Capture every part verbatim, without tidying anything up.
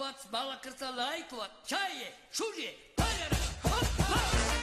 Балакуват, балаката лайкуват, чае, шуже, пайдера, хопа!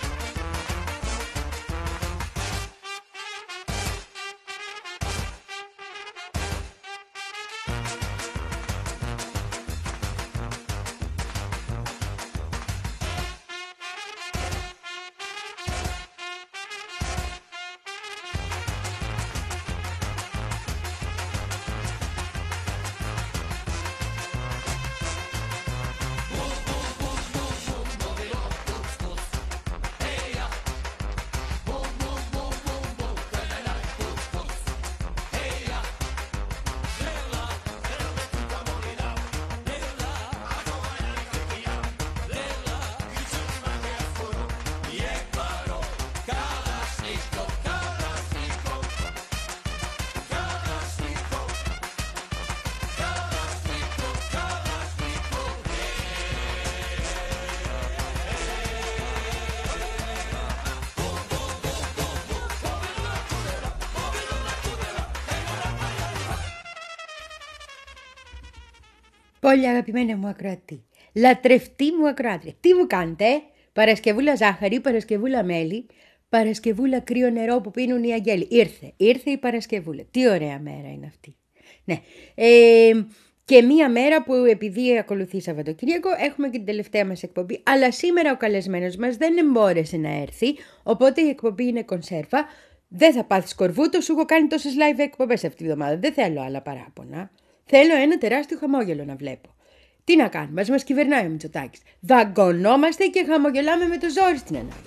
Πολύ αγαπημένη μου ακροατή, λατρευτή μου ακροάτρια, τι μου κάνετε, ε? Παρασκευούλα ζάχαρη, Παρασκευούλα μέλι, Παρασκευούλα κρύο νερό που πίνουν οι αγγέλοι. Ήρθε, ήρθε η Παρασκευούλα. Τι ωραία μέρα είναι αυτή. Ναι. Ε, και μία μέρα που επειδή ακολουθεί Σαββατοκύριακο έχουμε και την τελευταία μας εκπομπή, αλλά σήμερα ο καλεσμένος μας δεν μπόρεσε να έρθει, οπότε η εκπομπή είναι κονσέρβα. Δεν θα πάθεις κορβούτο, σου έχω κάνει τόσες live εκπομπές αυτή τη βδομάδα. Δεν θέλω άλλα παράπονα. Θέλω ένα τεράστιο χαμόγελο να βλέπω. Τι να κάνουμε, ας μας κυβερνάει ο Μητσοτάκης. Δαγκωνόμαστε και χαμογελάμε με το ζόρι στην ανάγκη.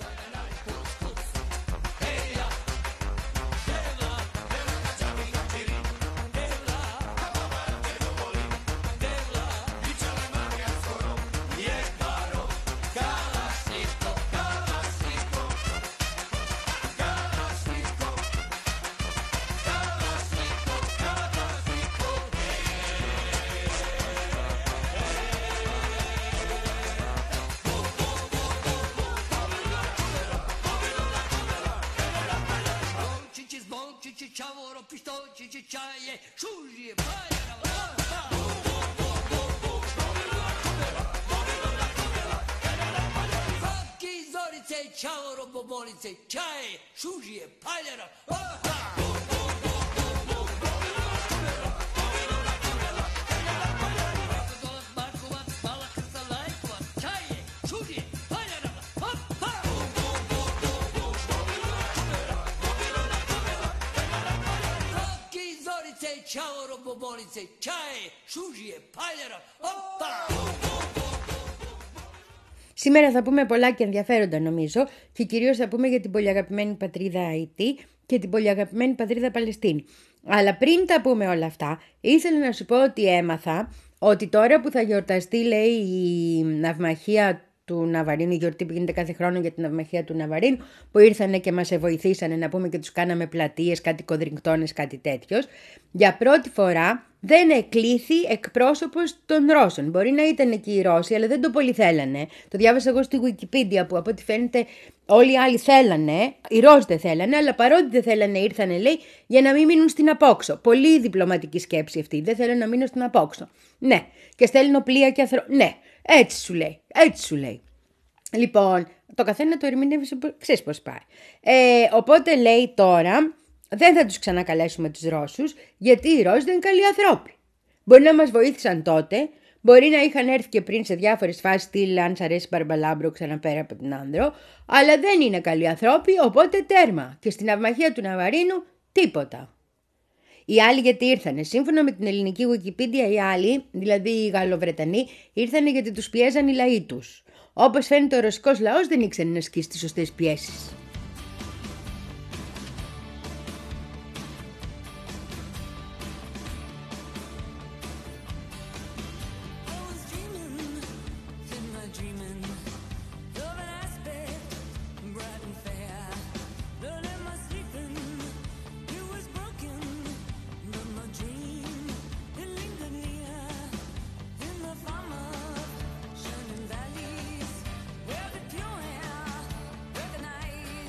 Σήμερα θα πούμε πολλά και ενδιαφέροντα νομίζω και κυρίως θα πούμε για την πολύ αγαπημένη πατρίδα Αϊτή και την πολύ αγαπημένη πατρίδα Παλαιστίνη. Αλλά πριν τα πούμε όλα αυτά, ήθελα να σου πω ότι έμαθα ότι τώρα που θα γιορταστεί, λέει, η ναυμαχία του Ναβαρίνου, η γιορτή που γίνεται κάθε χρόνο για την ναυμαχία του Ναβαρίνου, που ήρθανε και μας βοηθήσανε να πούμε και τους κάναμε πλατείες, κάτι κοδρυγκτώνες, κάτι τέτοιος. Για πρώτη φορά δεν εκλήθη εκπρόσωπος των Ρώσων. Μπορεί να ήταν εκεί οι Ρώσοι, αλλά δεν το πολύ θέλανε. Το διάβασα εγώ στη Wikipedia που από ό,τι φαίνεται όλοι οι άλλοι θέλανε, οι Ρώσοι δεν θέλανε, αλλά παρότι δεν θέλανε ήρθανε, λέει, για να μην μείνουν στην απόξω. Πολύ διπλωματική σκέψη αυτή. Δεν θέλω να μείνω στην απόξω. Ναι, και στέλνω πλοία και ανθρώπους. Ναι, έτσι σου λέει, έτσι σου λέει. Λοιπόν, το καθένα το ερμηνεύει, ξέρεις πώς πάει. Ε, οπότε λέει τώρα, δεν θα τους ξανακαλέσουμε τους Ρώσους, γιατί οι Ρώσοι δεν είναι καλοί ανθρώποι. Μπορεί να μας βοήθησαν τότε, μπορεί να είχαν έρθει και πριν σε διάφορες φάσεις, στυλ αν σ' αρέσει Μπαρμπαλάμπρο ξαναπέρα από την Άνδρο, αλλά δεν είναι καλοί ανθρώποι, οπότε τέρμα. Και στην ναυμαχία του Ναβαρίνου τίποτα. Οι άλλοι γιατί ήρθανε. Σύμφωνα με την ελληνική Wikipedia, οι άλλοι, δηλαδή οι Γαλλοβρετανοί, ήρθανε γιατί τους πιέζαν οι λαοί τους. Όπως φαίνεται, ο ρωσικός λαός δεν ήξερε να ασκήσει τις σωστές πιέσεις. Night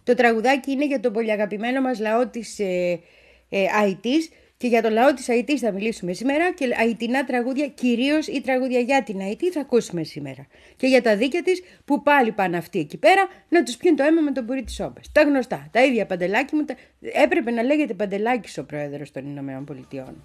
Το τραγουδάκι είναι για τον πολύ αγαπημένο μας λαό της ε, ε, Αητής και για τον λαό της Αητής θα μιλήσουμε σήμερα και αητινά τραγούδια, κυρίως η τραγούδια για την Αϊτή θα ακούσουμε σήμερα. Και για τα δίκαια της που πάλι πάνε αυτοί εκεί πέρα να τους πιούν το αίμα με τον πουρί της σόμπας. Τα γνωστά, τα ίδια Παντελάκη μου, τα... έπρεπε να λέγεται Παντελάκης ο πρόεδρος των Ηνωμένων Πολιτειών.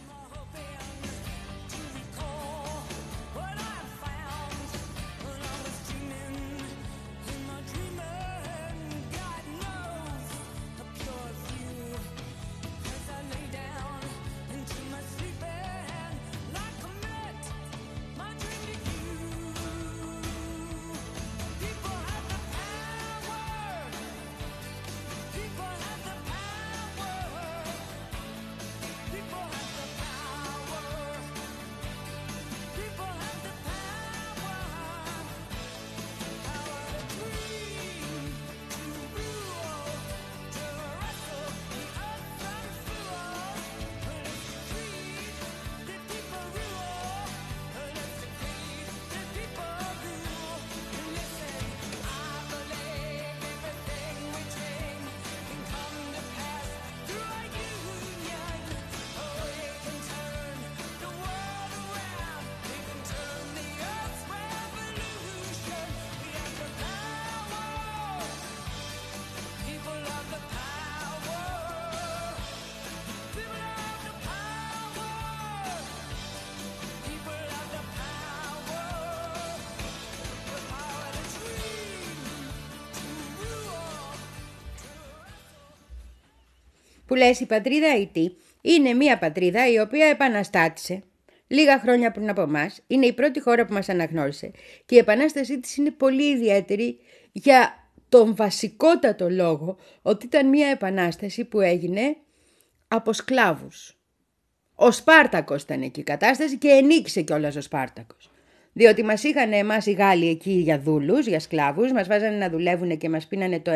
Που λες η πατρίδα Αιτή είναι μια πατρίδα η οποία επαναστάτησε λίγα χρόνια πριν από εμάς, είναι η πρώτη χώρα που μας αναγνώρισε και η επανάστασή της είναι πολύ ιδιαίτερη για τον βασικότατο λόγο ότι ήταν μια επανάσταση που έγινε από σκλάβους. Ο Σπάρτακος ήταν εκεί η κατάσταση και ενίκησε κιόλας ο Σπάρτακος. Διότι μας είχαν εμάς οι Γάλλοι εκεί για δούλους, για σκλάβους, μας βάζανε να δουλεύουν και μας πίνανε το,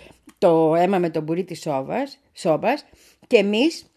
το αίμα με τον πουρί της σόβας, σόμπας και εμείς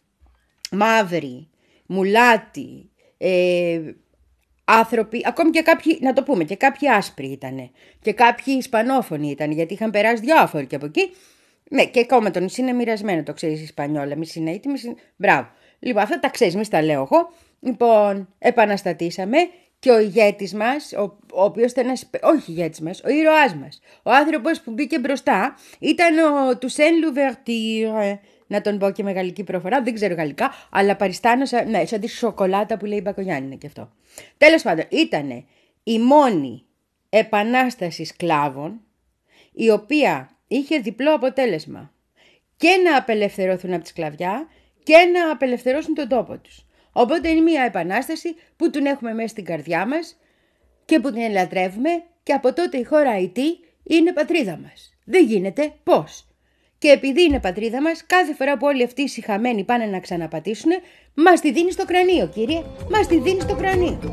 μαύροι, μουλάτοι, ε, άνθρωποι, ακόμη και κάποιοι, να το πούμε, και κάποιοι άσπροι ήτανε και κάποιοι ισπανόφωνοι ήταν γιατί είχαν περάσει διάφοροι και από εκεί. Ναι, και ακόμα το νησί είναι μοιρασμένο, το ξέρεις Ισπανιόλα, μη συναίτη, μη συν... Μπράβο. Λοιπόν, αυτά τα ξέρεις, μη τα λέω εγώ. Λοιπόν, επαναστατήσαμε και ο ηγέτης μας, ο, ο οποίος ήταν ένας, όχι ηγέτης μας, ο ήρωάς μας, ο άνθρωπος που μπήκε μπροστά, ήταν ο Τουσέν Λουβερτήρ, να τον πω και με γαλλική προφορά, δεν ξέρω γαλλικά, αλλά παριστάνω, σαν, ναι, σαν τη σοκολάτα που λέει η Μπακογιάννη είναι και αυτό. Τέλος πάντων, ήταν η μόνη επανάσταση σκλάβων, η οποία είχε διπλό αποτέλεσμα. Και να απελευθερωθούν από τη σκλαβιά και να απελευθερώσουν τον τόπο τους. Οπότε είναι μια επανάσταση που την έχουμε μέσα στην καρδιά μας και που την ελατρεύουμε και από τότε η χώρα Αιτή είναι πατρίδα μας. Δεν γίνεται πώς. Και επειδή είναι πατρίδα μας, κάθε φορά που όλοι αυτοί οι σιχαμένοι πάνε να ξαναπατήσουν, μας τη δίνει στο κρανίο, κύριε. Μας τη δίνει στο κρανίο.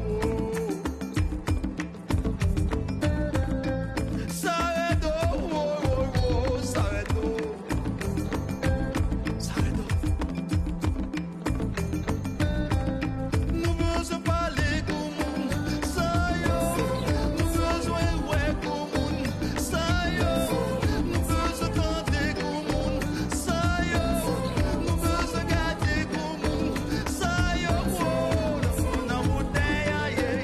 Yeah.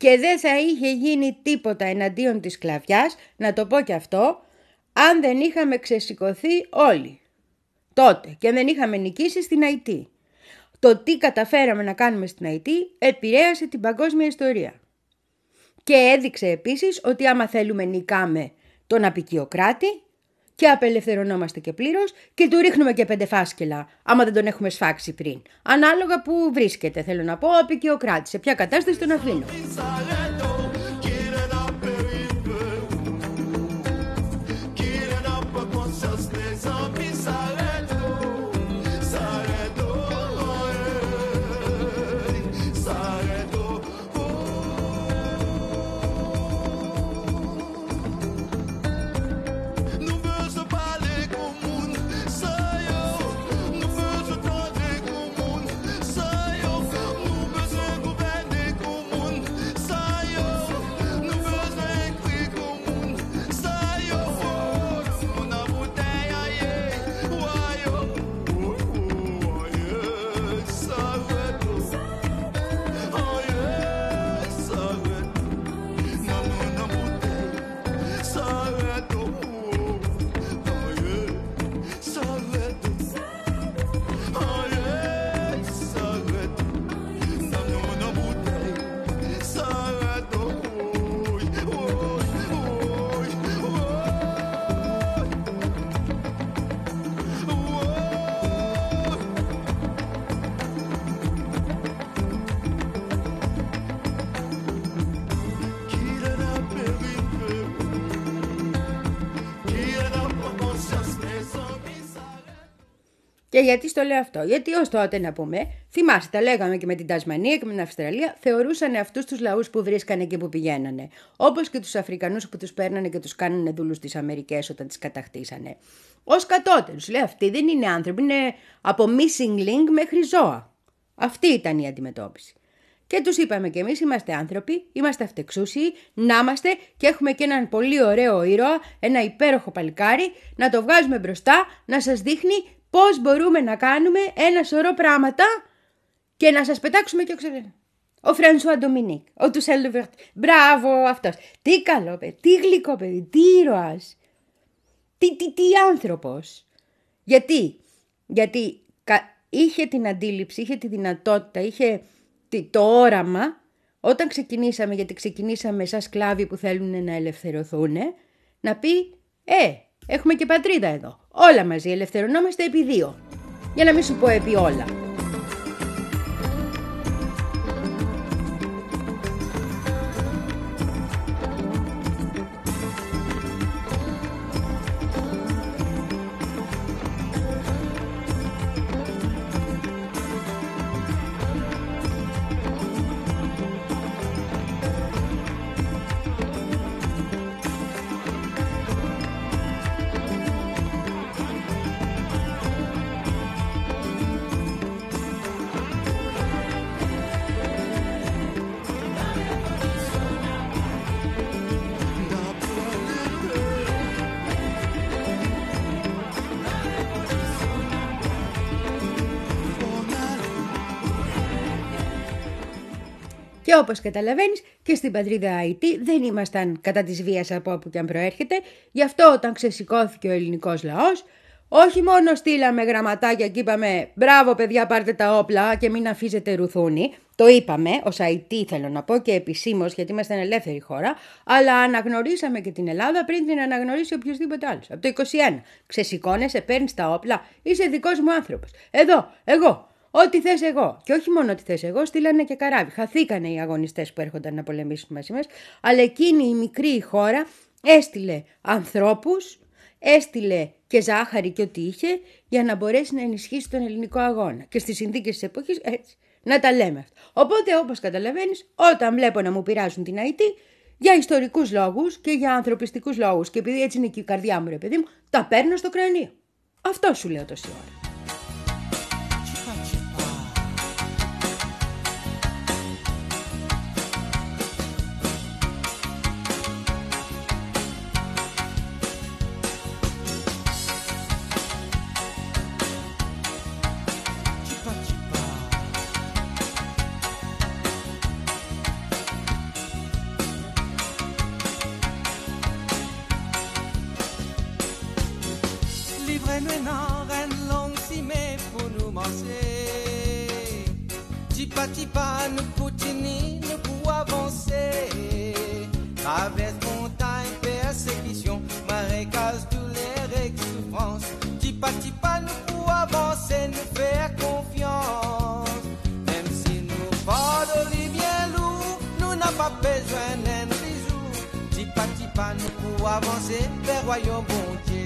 και δεν θα είχε γίνει τίποτα εναντίον της σκλαβιάς, να το πω και αυτό, αν δεν είχαμε ξεσηκωθεί όλοι τότε και δεν είχαμε νικήσει στην Αϊτή. Το τι καταφέραμε να κάνουμε στην Αϊτή επηρέασε την παγκόσμια ιστορία. Και έδειξε επίσης ότι άμα θέλουμε νικάμε τον απικιοκράτη και απελευθερωνόμαστε και πλήρως και του ρίχνουμε και πέντε φάσκελα άμα δεν τον έχουμε σφάξει πριν. Ανάλογα που βρίσκεται, θέλω να πω, ο απικιοκράτης, σε ποια κατάσταση τον αφήνω. Και γιατί στο λέω αυτό? Γιατί ως τότε, να πούμε, θυμάστε, τα λέγαμε και με την Τασμανία και με την Αυστραλία, θεωρούσαν αυτούς τους λαούς που βρίσκανε και που πηγαίνανε. Όπως και τους Αφρικανούς που τους παίρνανε και τους κάνανε δούλους στις Αμερικές όταν τις κατακτήσανε. Ως κατώτερους, λέει, αυτοί δεν είναι άνθρωποι, είναι από missing link μέχρι ζώα. Αυτή ήταν η αντιμετώπιση. Και τους είπαμε κι εμείς είμαστε άνθρωποι, είμαστε αυτεξούσιοι, να είμαστε και έχουμε και έναν πολύ ωραίο ήρωα, ένα υπέροχο παλικάρι, να το βγάζουμε μπροστά, να σας δείχνει πώς μπορούμε να κάνουμε ένα σωρό πράγματα και να σας πετάξουμε και ο Ο Φρανσουά Ντομινίκ, ο Τουσέλ Λουβερτ. Μπράβο αυτός. Τι καλό παιδί, τι γλυκό παιδί, τι ήρωας. Τι, τι, τι άνθρωπος. Γιατί, γιατί είχε την αντίληψη, είχε τη δυνατότητα, είχε το όραμα, όταν ξεκινήσαμε, γιατί ξεκινήσαμε σαν σκλάβοι που θέλουν να ελευθερωθούν, να πει, ε, έχουμε και πατρίδα εδώ. Όλα μαζί ελευθερωνόμαστε επί δύο. Για να μην σου πω επί όλα. Και όπως καταλαβαίνεις και στην πατρίδα Αϊτή δεν ήμασταν κατά της βίας από όπου και αν προέρχεται. Γι' αυτό όταν ξεσηκώθηκε ο ελληνικός λαός, όχι μόνο στείλαμε γραμματάκια και είπαμε μπράβο παιδιά πάρτε τα όπλα και μην αφήσετε ρουθούνι. Το είπαμε ως Αϊτή θέλω να πω και επισήμως γιατί είμαστε ελεύθερη χώρα. Αλλά αναγνωρίσαμε και την Ελλάδα πριν την αναγνωρίσει οποιοδήποτε άλλος. Από το είκοσι ένα ξεσηκώνεσαι, παίρνεις τα όπλα, είσαι δικός μου άνθρωπος. Εδώ, εγώ. Ό,τι θες εγώ. Και όχι μόνο ό,τι θες εγώ, στείλανε και καράβι. Χαθήκανε οι αγωνιστές που έρχονταν να πολεμήσουν μαζί μας. Αλλά εκείνη η μικρή χώρα έστειλε ανθρώπους, έστειλε και ζάχαρη και ό,τι είχε, για να μπορέσει να ενισχύσει τον ελληνικό αγώνα. Και στις συνθήκες της εποχής έτσι. Να τα λέμε αυτά. Οπότε, όπως καταλαβαίνεις, όταν βλέπω να μου πειράζουν την Αϊτή, για ιστορικούς λόγους και για ανθρωπιστικούς λόγους, και επειδή έτσι είναι και η καρδιά μου, ρε παιδί μου, τα παίρνω στο κρανίο. Αυτό σου λέω τόση ώρα. Ren non, ren long si mais pour nous manger. Tipa tipa nous continue nous pour avancer. Traverse montagne, persécution, marécage, douleur et souffrance. Tipa tipa nous pour avancer, nous faire confiance. Même si nous pas de bien lourd, nous n'avons pas besoin d'un bisou. Tipa tipa nous pour avancer vers royaume bon Dieu.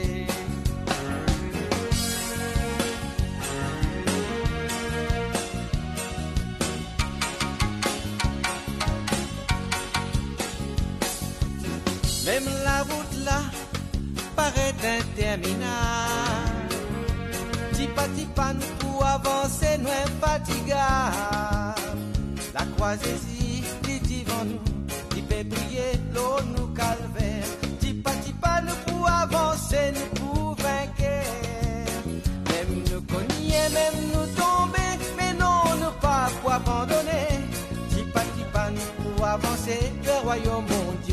Même la route là paraît interminable. Tipa tipa nous pour avancer, nous infatigables. La croisée dit devant nous, qui fait briller l'eau nous calvaire. Tipa tipa nous pour avancer, nous pour vaincre. Même nous cogner, même nous tomber, mais non, nous pas pour abandonner. Tipa tipa nous pour avancer, le royaume mon Dieu.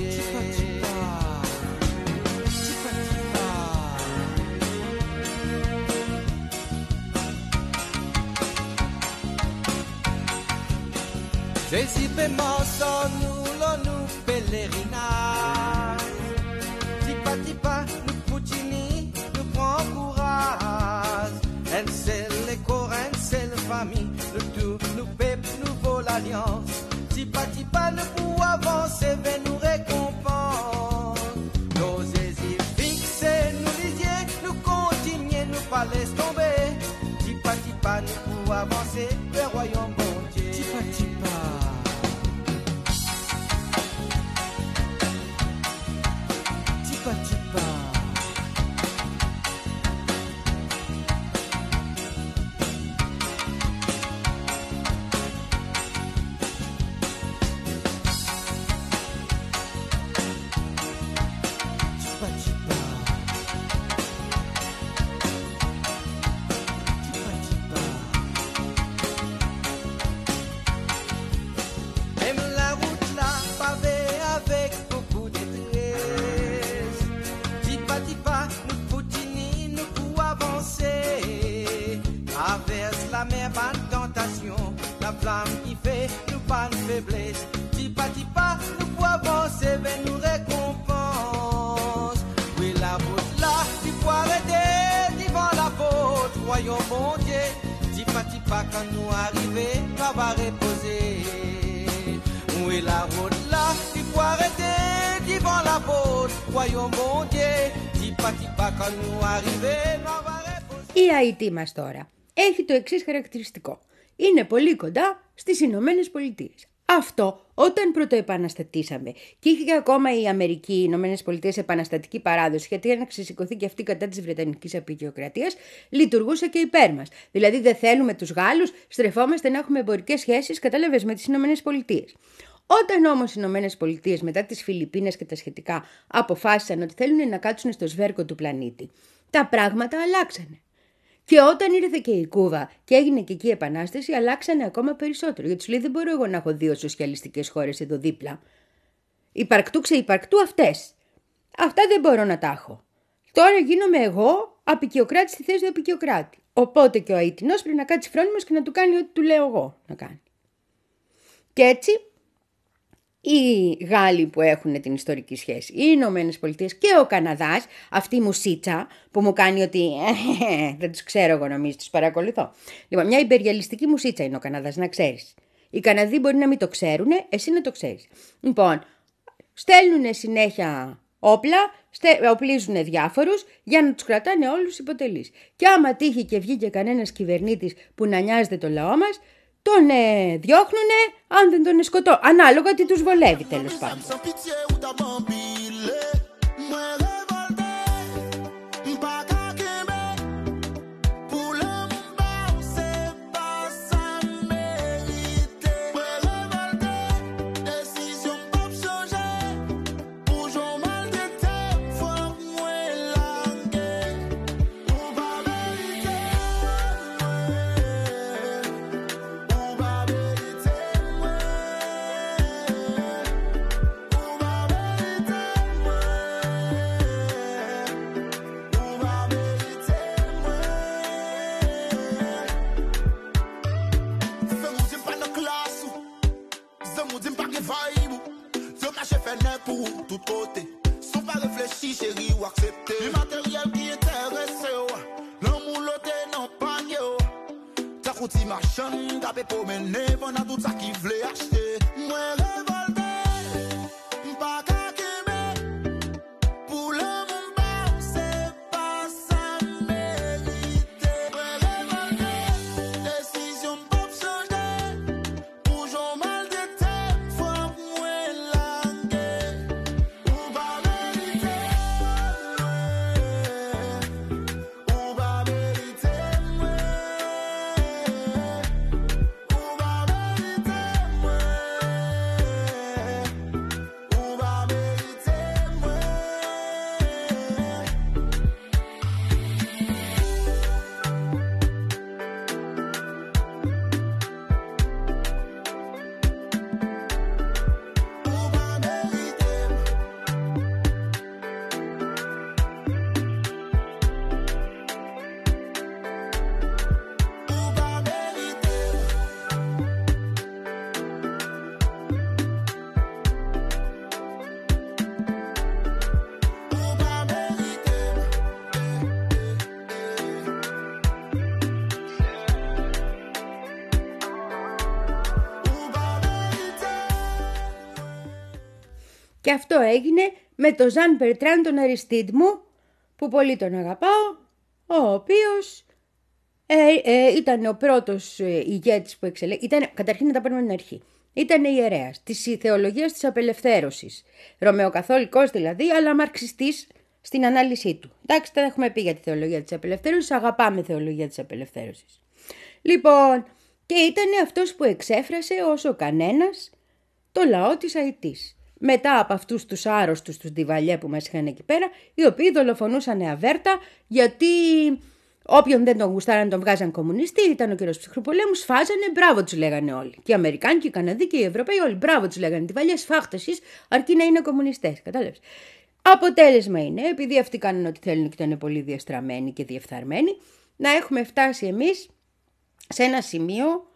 Jésus fait mort nous, l'on nous pèlerinage. Tipa tipa, nous continue, nous prend courage. Un seul les corps, un seul famille, nous tout, nous peuple, nous vaut l'alliance. Tipa tipa, nous pour avancer, vers nous récompense. Nos yeux fixés, nous lisier, nous continuer, nous pas laisser tomber. Tipa tipa, nous pour avancer, vers royaume bon Dieu. Tipa tipa. La mer, pas de tentation, la flamme qui fait nous pas de faiblesse. Tipa tipa, nous pour avancer, vers nous récompense. Oui, la route là, tu peux arrêter, devant la faute, voyons bon Dieu. Tipa tipa, quand nous arriver, nous va reposer. Oui, la route là, tu peux arrêter, devant la faute, voyons bon Dieu. Tipa tipa, quand nous arriver, nous va reposer. Η Αϊτή μας τώρα έχει το εξής χαρακτηριστικό. Είναι πολύ κοντά στις Ηνωμένες Πολιτείες. Αυτό όταν πρωτοεπαναστατήσαμε και είχε ακόμα η Αμερική, οι Ηνωμένες Πολιτείες επαναστατική παράδοση, γιατί αν ξεσηκωθεί και αυτή κατά της Βρετανικής Απεικιοκρατίας, λειτουργούσε και υπέρ μας. Δηλαδή δεν θέλουμε τους Γάλλους, στρεφόμαστε να έχουμε εμπορικές σχέσεις, κατάλαβες, με τις Ηνωμένες Πολιτείες. Όταν όμως οι Ηνωμένες Πολιτείες μετά τις Φιλιππίνες και τα σχετικά αποφάσισαν ότι θέλουν να κάτσουν στο σβέρκο του πλανήτη, τα πράγματα αλλάξανε. Και όταν ήρθε και η Κούβα και έγινε και εκεί η επανάσταση, αλλάξανε ακόμα περισσότερο. Γιατί σου λέει: δεν μπορώ εγώ να έχω δύο σοσιαλιστικές χώρες εδώ δίπλα. Υπαρκτού ξεϊπαρκτού αυτές. Αυτά δεν μπορώ να τα έχω. Τώρα γίνομαι εγώ απεικιοκράτη στη θέση του απεικιοκράτη. Οπότε και ο Αιτινός πρέπει να κάτσει φρόνιμος και να του κάνει ό,τι του λέω εγώ να κάνει. Και έτσι οι Γάλλοι που έχουν την ιστορική σχέση, οι Ηνωμένες Πολιτείες και ο Καναδάς, αυτή η μουσίτσα που μου κάνει ότι δεν τους ξέρω εγώ, νομίζω τους παρακολουθώ. Λοιπόν, μια υπεριαλιστική μουσίτσα είναι ο Καναδάς, να ξέρεις. Οι Καναδοί μπορεί να μην το ξέρουν, εσύ να το ξέρεις. Λοιπόν, στέλνουν συνέχεια όπλα, οπλίζουν διάφορους για να τους κρατάνε όλους υποτελείς. Και άμα τύχει και βγει και κανένας κυβερνήτης που να νοιάζεται το λαό μας, τον ε, διώχνουνε αν δεν τον σκοτώ. Ανάλογα τι τους βολεύει τέλος πάντων. Bye. tout côté. Sans pas réfléchir, chérie, ou accepter. Du matériel qui intéresse, l'amour l'autre non pas yo. Ta route machin, tapé pour mener, pendant tout ça qui voulait acheter. Moi révolté, pas qu'à qu'aimer. Pour l'amour, c'est pas ça mérité. Moi révolté, décision pas changer. Pour j'en mal de tête, faut moi languer. Ou pas mérité, ou pas mérité, moi. Ou pas mérité, moi. Ou pas mérité, moi. Ou pas mérité, ou pas mérité. Ou pas mérité. Ou pas mérité. Και αυτό έγινε με τον Ζαν Μπερτράν τον Αριστίδ μου, που πολύ τον αγαπάω, ο οποίος ε, ε, ήταν ο πρώτος ε, ηγέτης που εξελέγει. Ήταν, καταρχήν να τα πάρουμε την αρχή. Ήταν ιερέας της θεολογίας της απελευθέρωσης. Ρωμαιοκαθολικός δηλαδή, αλλά μαρξιστής στην ανάλυση του. Εντάξει, τα έχουμε πει για τη θεολογία της απελευθέρωσης, αγαπάμε θεολογία της απελευθέρωσης. Λοιπόν, και ήταν αυτός που εξέφρασε όσο κανένας το λαό της Αϊτής. Μετά από αυτούς τους άρρωστους, τους Ντιβαλιέ που μας είχαν εκεί πέρα, οι οποίοι δολοφονούσαν αβέρτα, γιατί όποιον δεν τον γουστάραν τον βγάζαν κομμουνιστή, ήταν ο καιρός ψυχροπολέμου, σφάζανε, μπράβο τους λέγανε όλοι. Και οι Αμερικάνοι και οι Καναδοί και οι Ευρωπαίοι όλοι, μπράβο τους λέγανε. Ντιβαλιέ, σφάχτε εσείς, αρκεί να είναι κομμουνιστές. Κατάλαβες. Αποτέλεσμα είναι, επειδή αυτοί κάνουν ό,τι θέλουν και ήταν πολύ διαστραμμένοι και διεφθαρμένοι, να έχουμε φτάσει εμείς σε ένα σημείο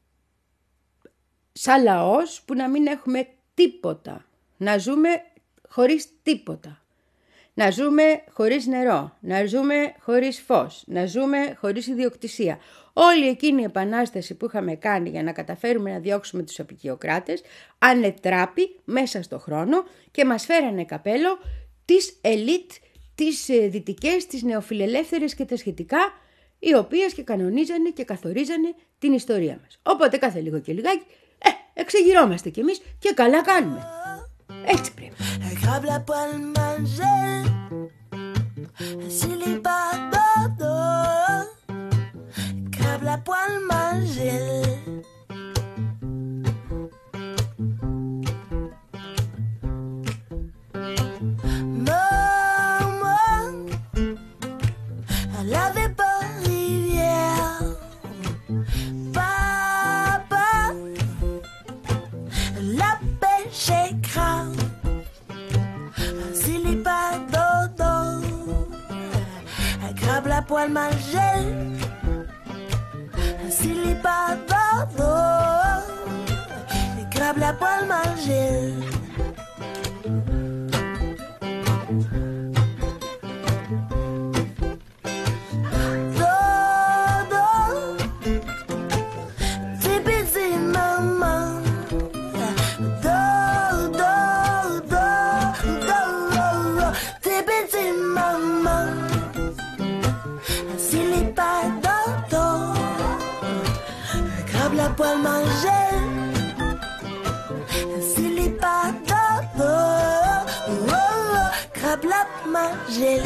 σαν λαός που να μην έχουμε τίποτα. Να ζούμε χωρίς τίποτα. Να ζούμε χωρίς νερό, να ζούμε χωρίς φως, να ζούμε χωρίς ιδιοκτησία. Όλη εκείνη η επανάσταση που είχαμε κάνει για να καταφέρουμε να διώξουμε τους απικιοκράτες ανετράπη μέσα στο χρόνο και μας φέρανε καπέλο τις ελίτ, τις δυτικές, τις νεοφιλελεύθερες και τα σχετικά, οι οποίες και κανονίζανε και καθορίζανε την ιστορία μας. Οπότε κάθε λίγο και λιγάκι, ε, εξεγυρώμαστε κι εμείς και καλά κάνουμε. Έτσι πρέπει. Grabe la poêle manger, s'il est pas dodo. Grabe la poêle manger. Maman, elle avait pas rivière. Papa, la pêche est grave. S'il est pas dodo, grabe la poêle manger. S'il est pas dodo, grabe la poêle manger. Dodo, t'es busy maman. Dodo, dodo, t'es busy maman. S'il est pas dodo, grabe la poêle manger. S'il est pas dodo, grabe la manger.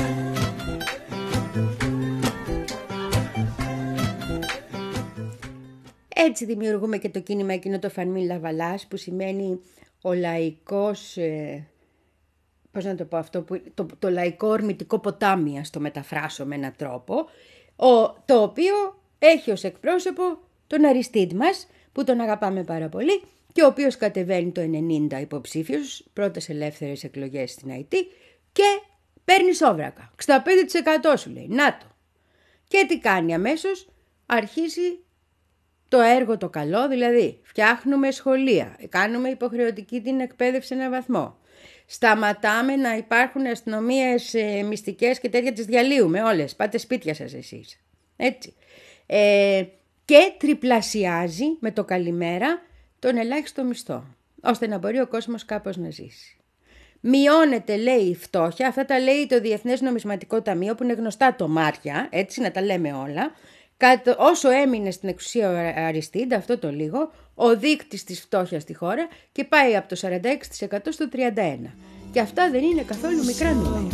Έτσι δημιουργούμε και το κίνημα εκείνο το Φανμί Λαβαλάς, που σημαίνει ο λαϊκός, ε, πώς να το πω αυτό, που, το, το λαϊκό ορμητικό ποτάμι, ας το μεταφράσω με έναν τρόπο, ο, το οποίο έχει ως εκπρόσωπο τον Αριστίδ μας, που τον αγαπάμε πάρα πολύ και ο οποίος κατεβαίνει το ενενήντα υποψήφιος, πρώτες ελεύθερες εκλογές στην Αϊτή και παίρνει σόβρακα. εξήντα πέντε τοις εκατό σου λέει, να το. Και τι κάνει αμέσως, αρχίζει το έργο το καλό, δηλαδή φτιάχνουμε σχολεία, κάνουμε υποχρεωτική την εκπαίδευση σε έναν βαθμό. Σταματάμε να υπάρχουν αστυνομίες ε, μυστικές και τέτοια, τις διαλύουμε όλες. Πάτε σπίτια σας εσείς. Έτσι. Ε, και τριπλασιάζει με το καλημέρα τον ελάχιστο μισθό, ώστε να μπορεί ο κόσμος κάπως να ζήσει. Μειώνεται, λέει, η φτώχεια, αυτά τα λέει το Διεθνές Νομισματικό Ταμείο, που είναι γνωστά τομάρια, έτσι να τα λέμε όλα. Όσο έμεινε στην εξουσία ο Αριστίντ, αυτό το λίγο, ο δείκτης της φτώχειας στη χώρα και πάει από το σαράντα έξι τοις εκατό στο τριάντα ένα τοις εκατό. Και αυτά δεν είναι καθόλου μικρά νούμερα.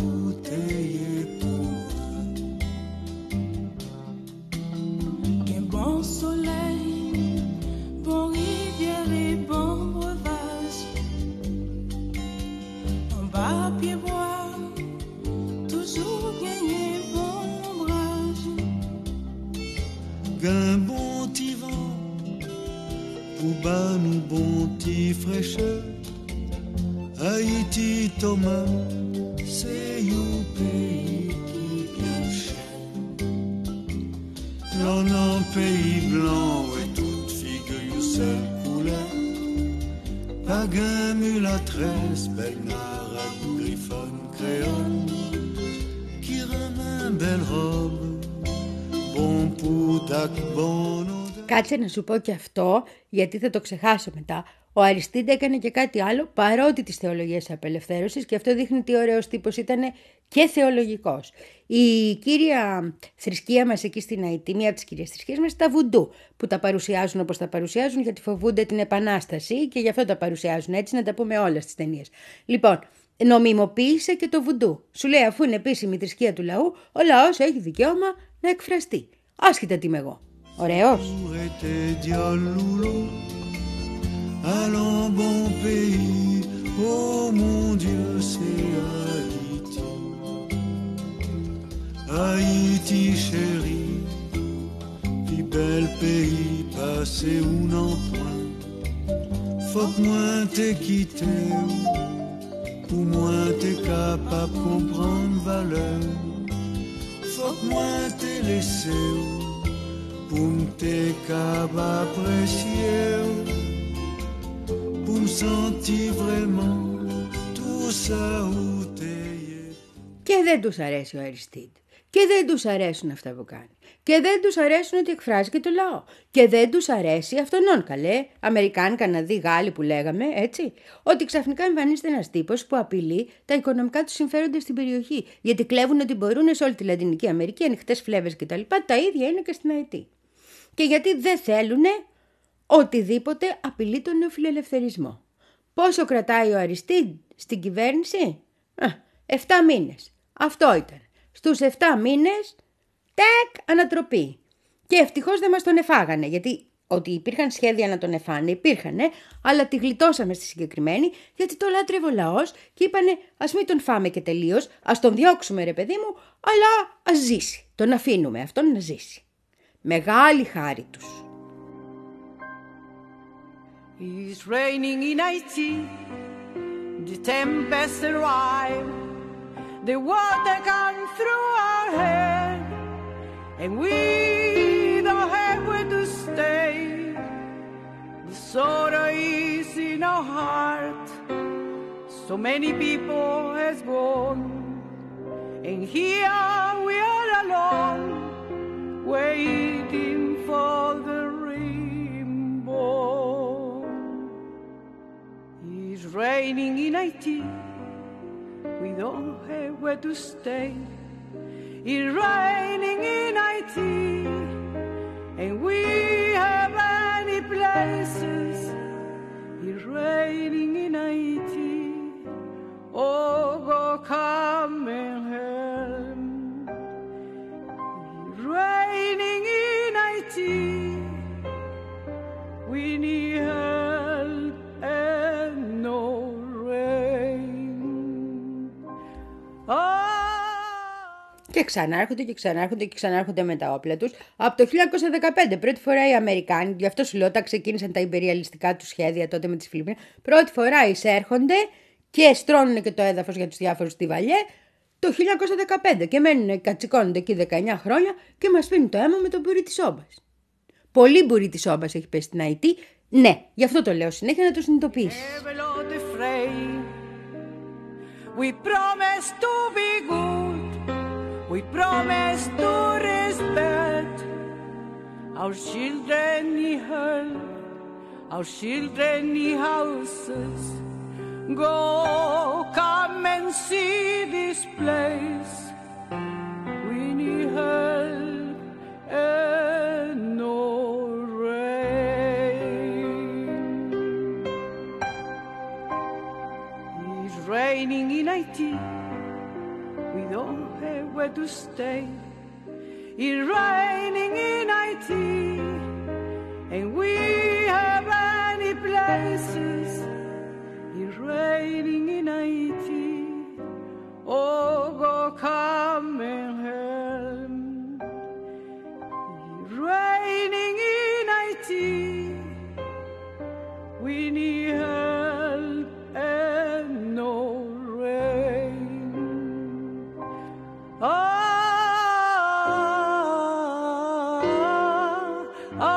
Un bon petit vent pour bas nous bon petit fraîcheur. Haïti Thomas, c'est you pays qui cache. L'on en pays blanc et toute figure you seule couleur. Pagan mulâtresse, belle marabout griffonne créole qui remet belle robe. Κάτσε να σου πω και αυτό, γιατί θα το ξεχάσω μετά. Ο Αριστίντ έκανε και κάτι άλλο παρότι τις θεολογίες απελευθέρωσης, και αυτό δείχνει τι ωραίος τύπος ήταν και θεολογικός. Η κύρια θρησκεία μας εκεί στην Αϊτή, μία από τις κυρίες θρησκείες μας, τα βουντού, που τα παρουσιάζουν όπως τα παρουσιάζουν γιατί φοβούνται την Επανάσταση και γι' αυτό τα παρουσιάζουν έτσι, να τα πούμε όλα στις ταινίες. Λοιπόν, νομιμοποίησε και το βουντού. Σου λέει, αφού είναι επίσημη θρησκεία του λαού, ο λαός έχει δικαίωμα να εκφραστεί. Άσχετα τι είμαι εγώ. Ωραίος. Allons bon pays, oh mon Dieu, c'est Haïti. Haïti chérie, plus bel pays, passé ou non point. Faut que moi t'ai quitté, pour moi t'es capable comprendre valeur. Faut que moi t'ai laissé, pour t'es capable apprécier. Και δεν τους αρέσει ο Αριστίντ. Και δεν τους αρέσουν αυτά που κάνει. Και δεν τους αρέσουν ότι εκφράζει και το λαό. Και δεν τους αρέσει αυτόν καλέ, Αμερικάνοι, Καναδοί, Γάλλοι που λέγαμε, έτσι. Ότι ξαφνικά εμφανίζεται ένας τύπος που απειλεί τα οικονομικά τους συμφέροντα στην περιοχή. Γιατί κλέβουν ότι μπορούν σε όλη τη Λατινική Αμερική, ανοιχτές φλέβες κτλ. Τα ίδια είναι και στην Αϊτή. Και γιατί δεν θέλουνε οτιδήποτε απειλεί τον νεοφιλελευθερισμό. Πόσο κρατάει ο Αριστίντ στην κυβέρνηση? Α, εφτά μήνες. Αυτό ήταν. Στους εφτά μήνες, τεκ, ανατροπή. Και ευτυχώς δεν μας τον εφάγανε, γιατί ότι υπήρχαν σχέδια να τον εφάνε, υπήρχανε, αλλά τη γλιτώσαμε στη συγκεκριμένη, γιατί το λάτρευε ο λαός και είπανε, ας μην τον φάμε και τελείως, ας τον διώξουμε ρε παιδί μου, αλλά ας ζήσει. Τον αφήνουμε αυτόν να ζήσει. Μεγάλη χάρη τους. It's raining in Haiti, the tempest arrived, the water come through our head, and we don't have where to stay. The sorrow is in our heart, so many people has gone, and here we are alone, waiting for the rainbow. It's raining in Haiti, we don't have where to stay. It's raining in Haiti, and we have many places. It's raining in Haiti, oh go come and help. It's raining in Haiti, we need help and no rain. Oh. Και ξανάρχονται και ξανάρχονται και ξανάρχονται με τα όπλα τους. Από το χίλια εννιακόσια δεκαπέντε, πρώτη φορά οι Αμερικάνοι, γι' αυτό σου λέω, όταν ξεκίνησαν τα υπεριαλιστικά τους σχέδια τότε με τις Φιλιππίνες, πρώτη φορά εισέρχονται και στρώνουν και το έδαφος για τους διάφορους τιβαλιέ το χίλια εννιακόσια δεκαπέντε και μένουν, κατσικώνονται εκεί δεκαεννιά χρόνια και μας πίνουν το αίμα με τον μπουρί της όμπας. Πολύ μπουρί της όμπας έχει πέσει στην Αϊτή. Ναι, γι' αυτό το λέω συνέχεια να το συνειδητοποιήσεις. We promise to be good. We promise to respect our children need help. Our children need houses. Go, come and see this place. We need help and no rain. It's raining in Haiti. We don't have where to stay. It's raining in Haiti, and we have any places. It's raining in Haiti. Oh, go come and help. It's raining in Haiti. We need help and no rain. Oh, oh, oh.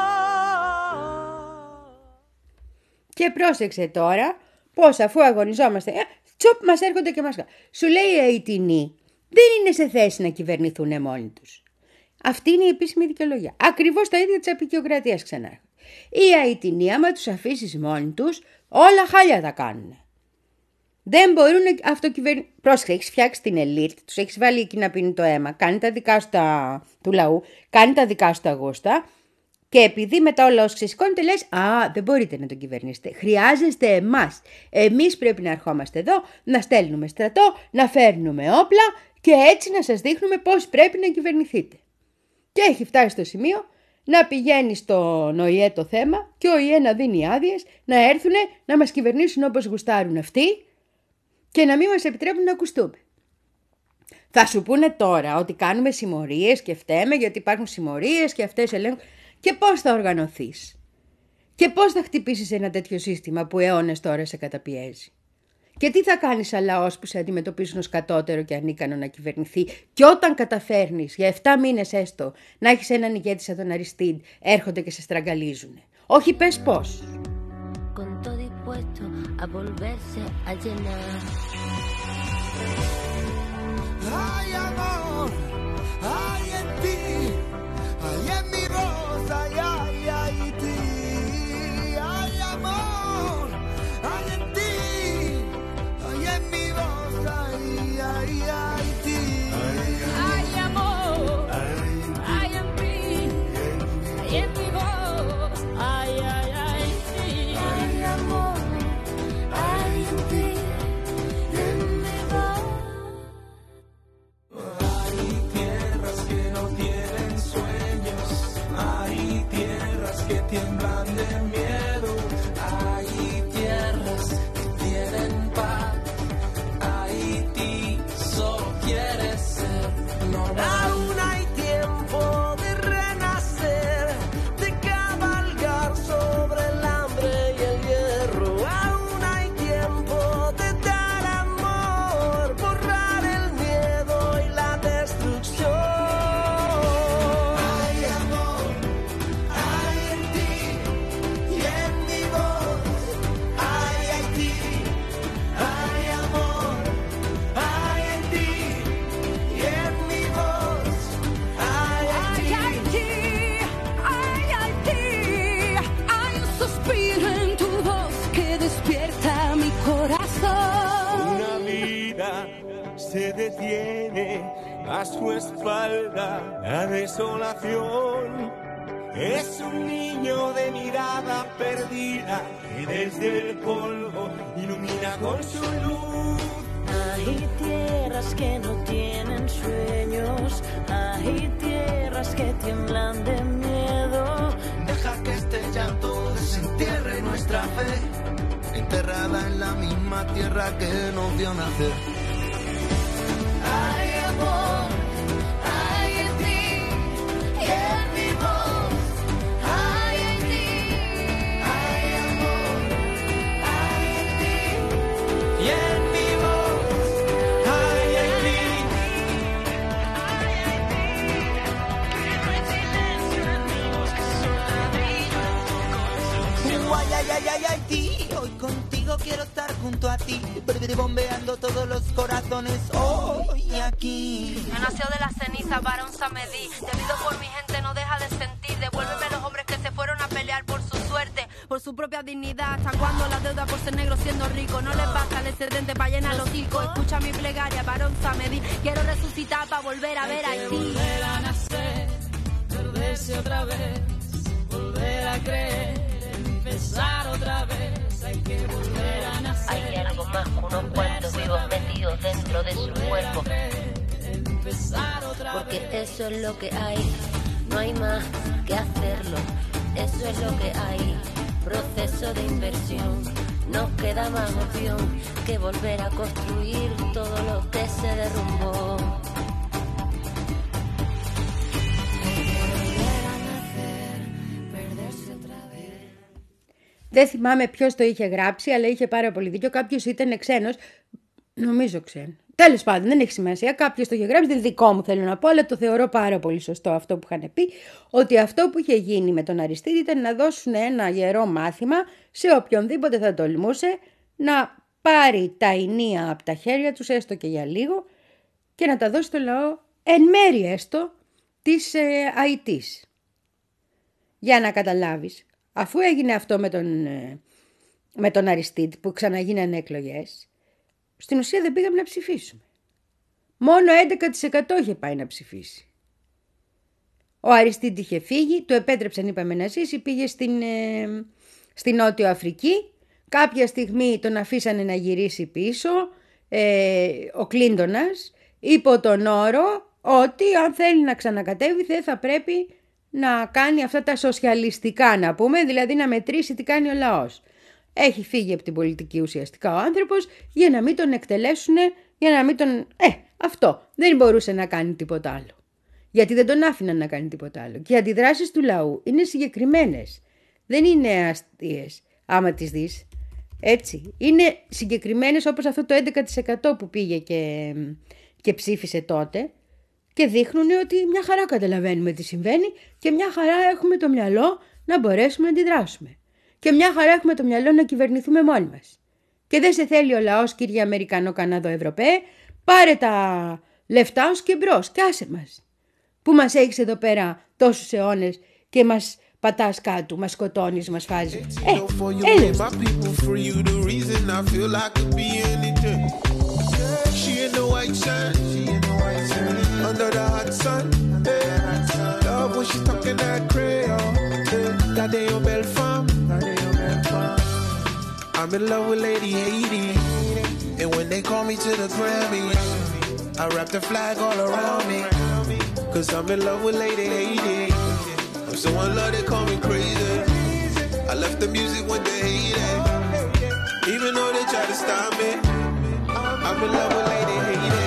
Και πρόσεξε τώρα πώς αφού αγωνιζόμαστε, ε, τσοπ μας έρχονται και μας κάνουν. Σου λέει οι Αιτινοί δεν είναι σε θέση να κυβερνηθούν μόνοι τους. Αυτή είναι η επίσημη δικαιολογία. Ακριβώς τα ίδια της απεικιοκρατίας ξανά. Οι Αιτινοί άμα τους αφήσεις μόνοι τους όλα χάλια τα κάνουν. Δεν μπορούν να αυτοκυβερνήσουν. Πρόσεχε, έχεις φτιάξει την ελίτ, τους έχεις βάλει εκεί να πίνει το αίμα, κάνει τα δικά σου τα... του λαού, κάνει τα δικά σου τα γούστα. Και επειδή μετά ο λαός ξεσηκώνεται, λες, α, δεν μπορείτε να τον κυβερνήσετε. Χρειάζεστε εμάς. Εμείς πρέπει να ερχόμαστε εδώ, να στέλνουμε στρατό, να φέρνουμε όπλα και έτσι να σας δείχνουμε πώς πρέπει να κυβερνηθείτε. Και έχει φτάσει στο σημείο να πηγαίνει στον ΟΗΕ το θέμα και ο ΟΗΕ να δίνει άδειες να έρθουν να μας κυβερνήσουν όπως γουστάρουν αυτοί και να μην μας επιτρέπουν να ακουστούμε. Θα σου πούνε τώρα ότι κάνουμε συμμορίες και φταίμε γιατί υπάρχουν συμμορίες και αυτές ελέγχουν. Και πώς θα οργανωθείς και πώς θα χτυπήσεις ένα τέτοιο σύστημα που αιώνες τώρα σε καταπιέζει. Και τι θα κάνεις σαν λαός που σε αντιμετωπίζουν ως κατώτερο και ανίκανο να κυβερνηθεί και όταν καταφέρνεις για εφτά μήνες έστω να έχεις έναν ηγέτη σαν τον Αριστίντ έρχονται και σε στραγγαλίζουν. Όχι πες πώς. Ay, amor, ay, en ti, ay, en mi voz, ay, ay, ay, ti. Ay, amor, ay, en ti, ay, en mi voz, ay, ay, ay, ti. Ay, amor, ay, en ti, ay, en mi voz, ay, ay, ay, ti. Ay, amor, ay, en ti, en mi voz. Hay tierras que no tienen sueños, hay tierras que tiemblan de miedo, hay tierras que tienen paz, Haití solo quiere ser normal. Aún hay tiempo de renacer, de cabalgar sobre el hambre y el hierro, aún hay tiempo de dar amor, borrar el miedo y la destrucción. Ay, amor, ay, en ti y en mi voz, ay, Haití, ay, amor, ay, en ti y en mi voz, ay, Ay, Haití. Haití, ay, Haití, hay un suspiro en tu voz que despierta mi corazón. Una vida se detiene a su espalda, la desolación. Es un niño de mirada perdida que desde el polvo ilumina con su luz. Hay tierras que no tienen sueños, hay tierras que tiemblan de miedo. Deja que este llanto desentierre nuestra fe, enterrada en la misma tierra que nos vio nacer. Ay, amor, ay, en ti, y en mi voz, ay, en ti, ay, amor, ay, en ti, Y en mi voz, ay, Haití. Ay, ay, ay, ay, Haití, hoy contigo quiero estar junto a ti, bombeando todos los corazones hoy aquí. He nacido de la ceniza, varón Samedí. Debido por mi gente no deja de sentir. Devuélveme a los hombres que se fueron a pelear por su suerte, por su propia dignidad. ¿Hasta cuando la deuda por ser negro siendo rico? No les basta el excedente para llenar los hocicos. Escucha mi plegaria, varón Samedí. Quiero resucitar para volver a ver a Haití. Volver a nacer, perderse otra vez, volver a creer, empezar otra vez. Hay que volver a nacer. Hay algo más que unos cuantos vivos metidos dentro de su cuerpo. Porque eso es lo que hay, no hay más que hacerlo. Eso es lo que hay, proceso de inversión. No queda más opción que volver a construir todo lo que se derrumbó. Δεν θυμάμαι ποιος το είχε γράψει, αλλά είχε πάρα πολύ δίκιο. Κάποιος ήταν ξένος, νομίζω ξένο. Τέλος πάντων, δεν έχει σημασία. Κάποιος το είχε γράψει, δεν δικό μου θέλω να πω, αλλά το θεωρώ πάρα πολύ σωστό αυτό που είχαν πει. Ότι αυτό που είχε γίνει με τον Αριστίδη ήταν να δώσουν ένα γερό μάθημα σε οποιονδήποτε θα τολμούσε να πάρει τα ηνία από τα χέρια τους, έστω και για λίγο, και να τα δώσει στο λαό, εν μέρει έστω, της ε, Αιτής. Για να καταλάβεις. Αφού έγινε αυτό με τον, με τον Αριστίδη που ξαναγίνανε εκλογές, στην ουσία δεν πήγαμε να ψηφίσουμε. Μόνο έντεκα τοις εκατό είχε πάει να ψηφίσει. Ο Αριστίδη είχε φύγει, του επέτρεψαν είπαμε να ζήσει, πήγε στην, ε, στην Νότιο Αφρική. Κάποια στιγμή τον αφήσανε να γυρίσει πίσω, ε, ο Κλίντονας, υπό τον όρο ότι αν θέλει να ξανακατέβει δεν θα πρέπει να κάνει αυτά τα σοσιαλιστικά, να πούμε, δηλαδή να μετρήσει τι κάνει ο λαός. Έχει φύγει από την πολιτική ουσιαστικά ο άνθρωπος για να μην τον εκτελέσουν, για να μην τον... Ε, αυτό. Δεν μπορούσε να κάνει τίποτα άλλο. Γιατί δεν τον άφηναν να κάνει τίποτα άλλο. Και οι αντιδράσεις του λαού είναι συγκεκριμένες. Δεν είναι αστείες, άμα τις δεις. Έτσι. Είναι συγκεκριμένες, όπως αυτό το έντεκα τοις εκατό που πήγε και, και ψήφισε τότε. Και δείχνουν ότι μια χαρά καταλαβαίνουμε τι συμβαίνει και μια χαρά έχουμε το μυαλό να μπορέσουμε να αντιδράσουμε. Και μια χαρά έχουμε το μυαλό να κυβερνηθούμε μόνοι μας. Και δεν σε θέλει ο λαός, κύριε Αμερικανό, Καναδό, Ευρωπαίε, πάρε τα λεφτά σου και μπρος και άσε μας. Που μας έχεις εδώ πέρα τόσους αιώνες και μας πατάς κάτω, μας σκοτώνεις, μας φάζεις. Ε, έλεος. Under the hot sun, yeah. Love when she talking that Creole, yeah. That day on Belle Femme, I'm in love with Lady Haiti, and when they call me to the Grammys, I wrap the flag all around me, cause I'm in love with Lady Haiti. I'm so in love they call me crazy. I left the music when they hate it, even though they try to stop me. I'm in love with Lady Haiti.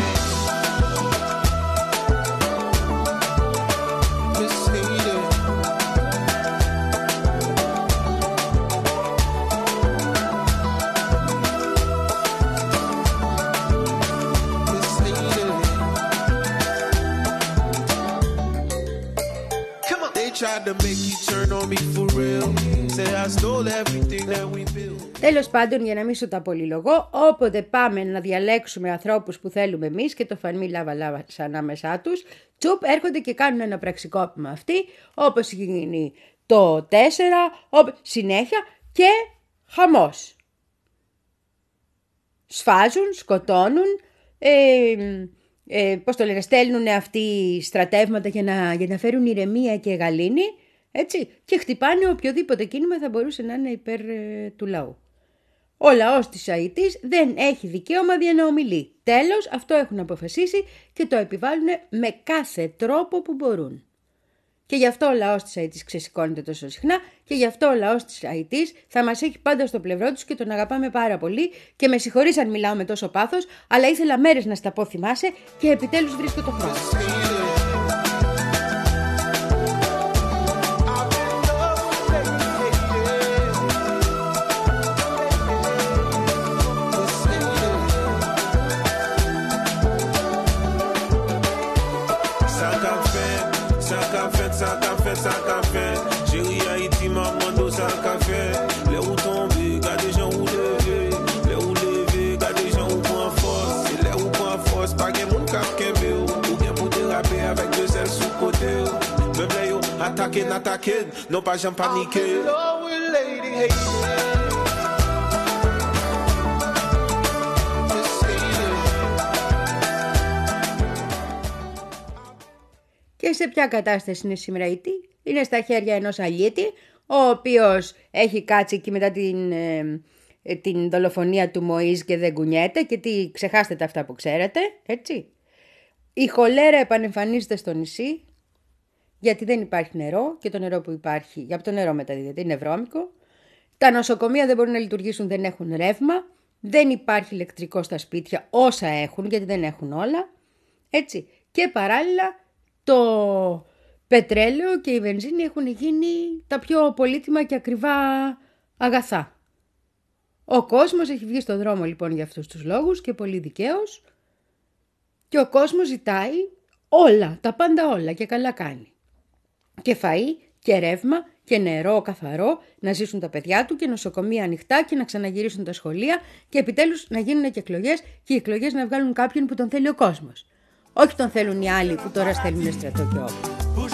Τέλος πάντων, για να μην σου τα πολυλογώ, όποτε πάμε να διαλέξουμε ανθρώπους που θέλουμε εμείς και το φανμί λάβα λάβα ανάμεσά τους, τσουπ, έρχονται και κάνουν ένα πραξικόπημα αυτοί, όπως έχει γίνει το τέσσερα, όπου, συνέχεια και χαμός. Σφάζουν, σκοτώνουν, ε, ε, πώς το λένε, στέλνουν αυτοί στρατεύματα για να, για να φέρουν ηρεμία και γαλήνη, έτσι, και χτυπάνε οποιοδήποτε κίνημα θα μπορούσε να είναι υπέρ ε, του λαού. Ο λαός της Αιτής δεν έχει δικαίωμα για να ομιλεί. Τέλος, αυτό έχουν αποφασίσει και το επιβάλλουν με κάθε τρόπο που μπορούν. Και γι' αυτό ο λαός της Αιτής ξεσηκώνεται τόσο συχνά και γι' αυτό ο λαός της Αιτής θα μας έχει πάντα στο πλευρό τους και τον αγαπάμε πάρα πολύ. Και με συγχωρείς αν μιλάω με τόσο πάθος, αλλά ήθελα μέρες να στα πω, θυμάσαι, και επιτέλους βρίσκω το χρόνο. Sans café, chérie Haïti, maman d'eau sans café. Les roues tombées, gars des gens où lever. Les roues levés, gars des gens où prend force. Et les roues attacking, attacking. No pas j'en paniquer. I'm in love with Lady Haiti. Και σε ποια κατάσταση είναι σήμερα η τι? Είναι στα χέρια ενός αλήτη, ο οποίος έχει κάτσει εκεί μετά την, ε, την δολοφονία του Μωΐζ και δεν κουνιέται και τι, ξεχάστε τα αυτά που ξέρετε, έτσι. Η χολέρα επανεμφανίζεται στο νησί, γιατί δεν υπάρχει νερό και το νερό που υπάρχει, για το νερό μεταδίδεται, είναι βρώμικο. Τα νοσοκομεία δεν μπορούν να λειτουργήσουν, δεν έχουν ρεύμα, δεν υπάρχει ηλεκτρικό στα σπίτια όσα έχουν, γιατί δεν έχουν όλα, έτσι. Και παράλληλα το πετρέλαιο και η βενζίνη έχουν γίνει τα πιο πολύτιμα και ακριβά αγαθά. Ο κόσμος έχει βγει στον δρόμο λοιπόν για αυτούς τους λόγους και πολύ δικαίως, και ο κόσμος ζητάει όλα, τα πάντα όλα, και καλά κάνει. Και φαΐ και ρεύμα και νερό καθαρό, να ζήσουν τα παιδιά του, και νοσοκομεία ανοιχτά και να ξαναγυρίσουν τα σχολεία, και επιτέλους να γίνουν και εκλογές, και οι εκλογές να βγάλουν κάποιον που τον θέλει ο κόσμος. Όχι τον θέλουν οι άλλοι που τώρα στέλνουν στρατό και όπλα.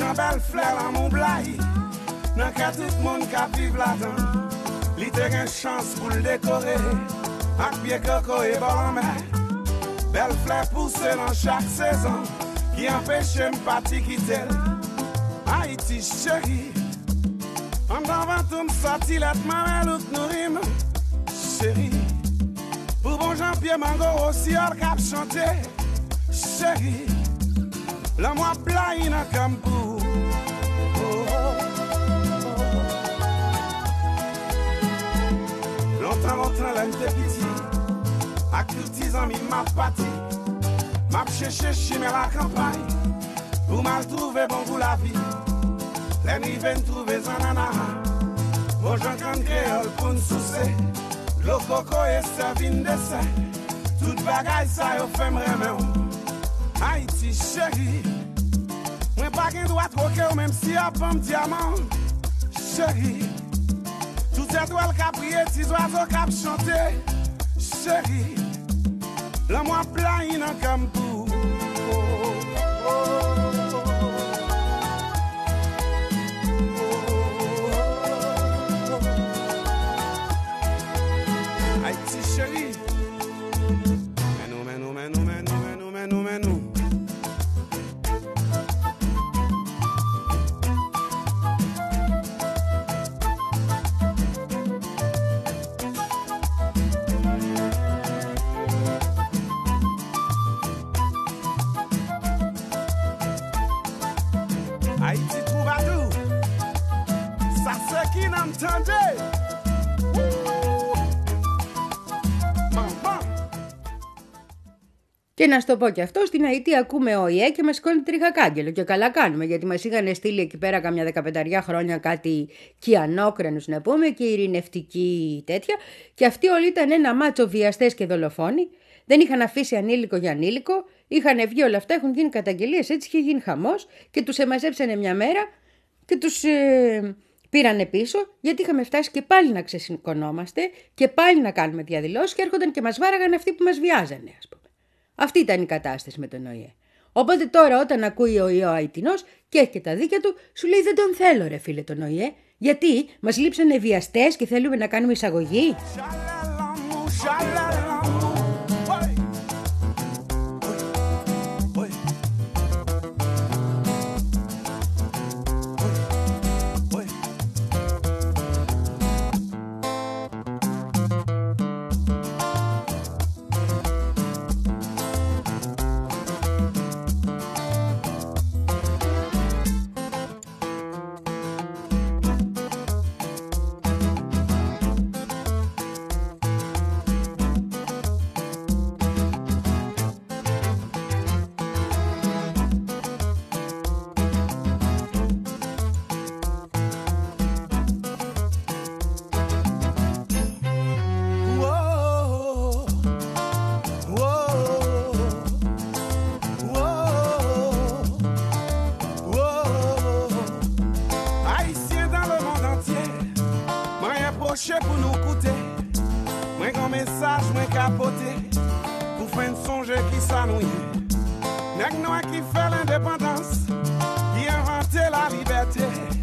Belle fleur pousse dans chaque saison qui empêche m'pati quitter Haïti chérie. En avant tout m'sorti la t'mamel ou t'nourim chérie. Pour bon Jean-Pierre Mango aussi hors cap chanter chérie. La moi blague dans campou. Longtemps, longtemps, là m'te pitié. A tout dix ans, mi m'a pâti. M'a cherché chimé la campagne. Pour mal trouver bon pour la vie. Les nuits viennent trouver zanana. Bon, j'en grande créole pour nous soucer. L'eau coco et servine de sel. Toute bagaille, ça y fait m'aimer. Haïti chérie. Moi, pas qu'un doigt troquer, même si y a pas un diamant. Chérie. Tout étoile qui a prié, petits oiseaux qui a chanté. Chérie, la moi plaine en campou. Haïti chérie, menou, menou, menou, menou, menou, menou, menou. Haïti troubadour, ça c'est qui n'entendait. Και να σου το πω και αυτό, στην Αϊτή ακούμε ο ΙΕ και μας σηκώνει τριχακάγγελο. Και καλά κάνουμε, γιατί μας είχαν στείλει εκεί πέρα καμιά δεκαπενταριά χρόνια κάτι κιανόκρανους να πούμε και ειρηνευτική τέτοια. Και αυτοί όλοι ήταν ένα μάτσο βιαστές και δολοφόνοι. Δεν είχαν αφήσει ανήλικο για ανήλικο. Είχαν βγει όλα αυτά, έχουν γίνει καταγγελίες, έτσι είχε γίνει χαμός και τους εμαζέψανε μια μέρα και τους ε, πήρανε πίσω, γιατί είχαμε φτάσει και πάλι να ξεσηκωνόμαστε και πάλι να κάνουμε διαδηλώσεις και έρχονταν και μας βάραγαν αυτοί που μας βιάζανε, ας πούμε. Αυτή ήταν η κατάσταση με τον ΟΗΕ. Οπότε τώρα όταν ακούει ο ΙΕ ο Αιτινός και έχει και τα δίκια του, σου λέει δεν τον θέλω ρε φίλε τον ΟΗΕ, γιατί μας λείψανε βιαστές και θέλουμε να κάνουμε εισαγωγή. Pour nous coûter, moi grand message, moi capoté, pour faire une songe qui s'ennuie. Nèg noir qui fait l'indépendance, qui inventé la liberté.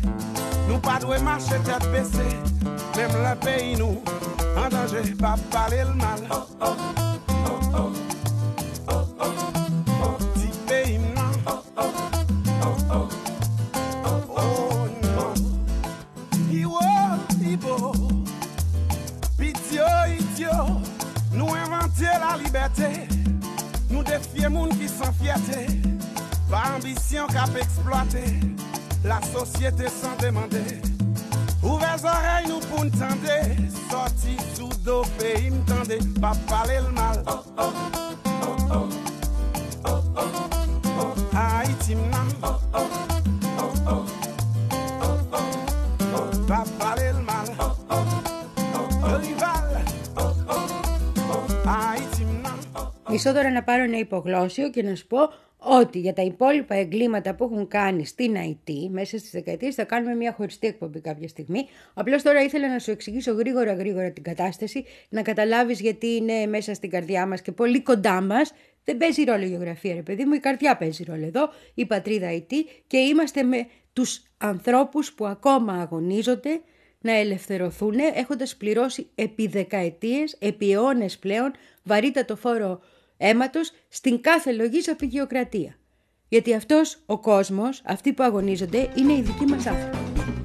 doit marcher tête baissée. Même le pays nous en danger, pas parler le mal. Oh, oh, oh, oh, oh, oh, oh, petit pays non. Oh, oh, oh, oh, oh, oh, non. Iwo, ibo, pitio, idiot. Nous inventer la liberté. Nous défier moun qui sans fierté. Pas ambition qu'à exploiter. La société sans demander. Ouvrez les oreilles nous pour entendre. Sorti sous dos pays m'tendez. Pas parler le mal. Oh oh oh oh oh oh oh. Haïti m'nam. Oh oh oh oh oh oh oh. Pas parler le mal. Oh oh oh oh. Rival. Oh oh oh. Haïti m'nam. Μισό τώρα να πάρω ένα υπογλώσσιο και να σου πω ότι για τα υπόλοιπα εγκλήματα που έχουν κάνει στην ΑΕΤ μέσα στις δεκαετίες θα κάνουμε μια χωριστή εκπομπή κάποια στιγμή. Απλώς τώρα ήθελα να σου εξηγήσω γρήγορα γρήγορα την κατάσταση, να καταλάβεις γιατί είναι μέσα στην καρδιά μας και πολύ κοντά μας. Δεν παίζει ρόλο η γεωγραφία, ρε παιδί μου, η καρδιά παίζει ρόλο εδώ, η πατρίδα ΑΕΤ, και είμαστε με τους ανθρώπους που ακόμα αγωνίζονται να ελευθερωθούν έχοντας πληρώσει επί δεκαετίες, επί αιώνες πλέον, βαρύτατο φόρο αίματος στην κάθε λογής απεικιοκρατία. Γιατί αυτός ο κόσμος, αυτοί που αγωνίζονται, είναι οι δικοί μας άνθρωποι.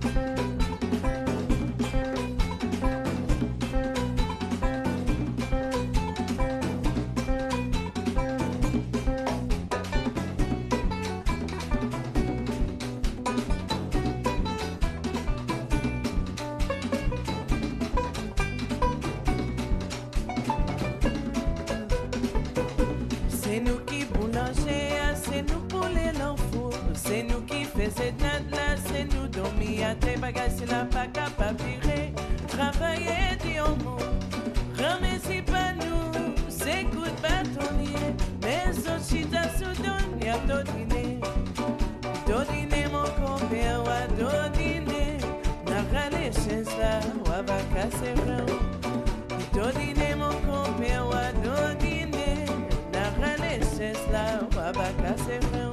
C'est nous qui boulanger, c'est nous pour les l'enfour. C'est nous qui faisait notre là, c'est nous dormir à tes bagages, c'est la pas capable de virer. Travailler du monde, remercie pas nous, c'est coup de bâtonnier. Mais son chita soudan, y'a dodiné. Dodiné mon compère, wa dodiné. N'a râlé chez ça, wa va casser rang. Dodiné mon compère, wa dodiné. C'est là, on va pas casser rien.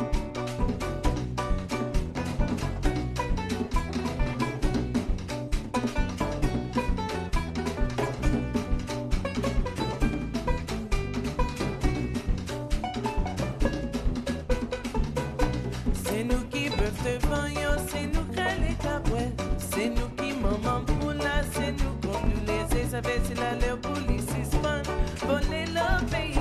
C'est nous qui bœuf devant yo, c'est nous qui les cabouets. C'est nous qui maman pour là, c'est nous qu'on nous laisse. Ça fait c'est la leur police, c'est voler leur pays.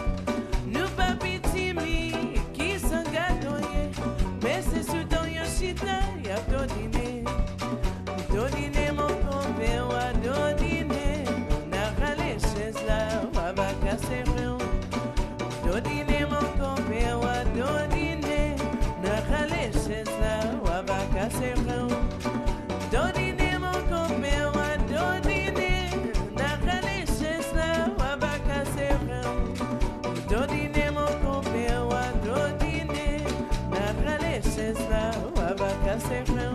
Y'a dodiné, dodiné mon compère, wa dodiné. N'a râlé chez là, wa va casser rien. Dodiné mon compère, wa dodiné. N'a râlé chez là, wa va casser rien. Dodiné mon compère, wa dodiné. N'a râlé chez là, wa va casser rien. Dodiné mon compère, wa dodiné. N'a râlé chez là, wa va casser rien.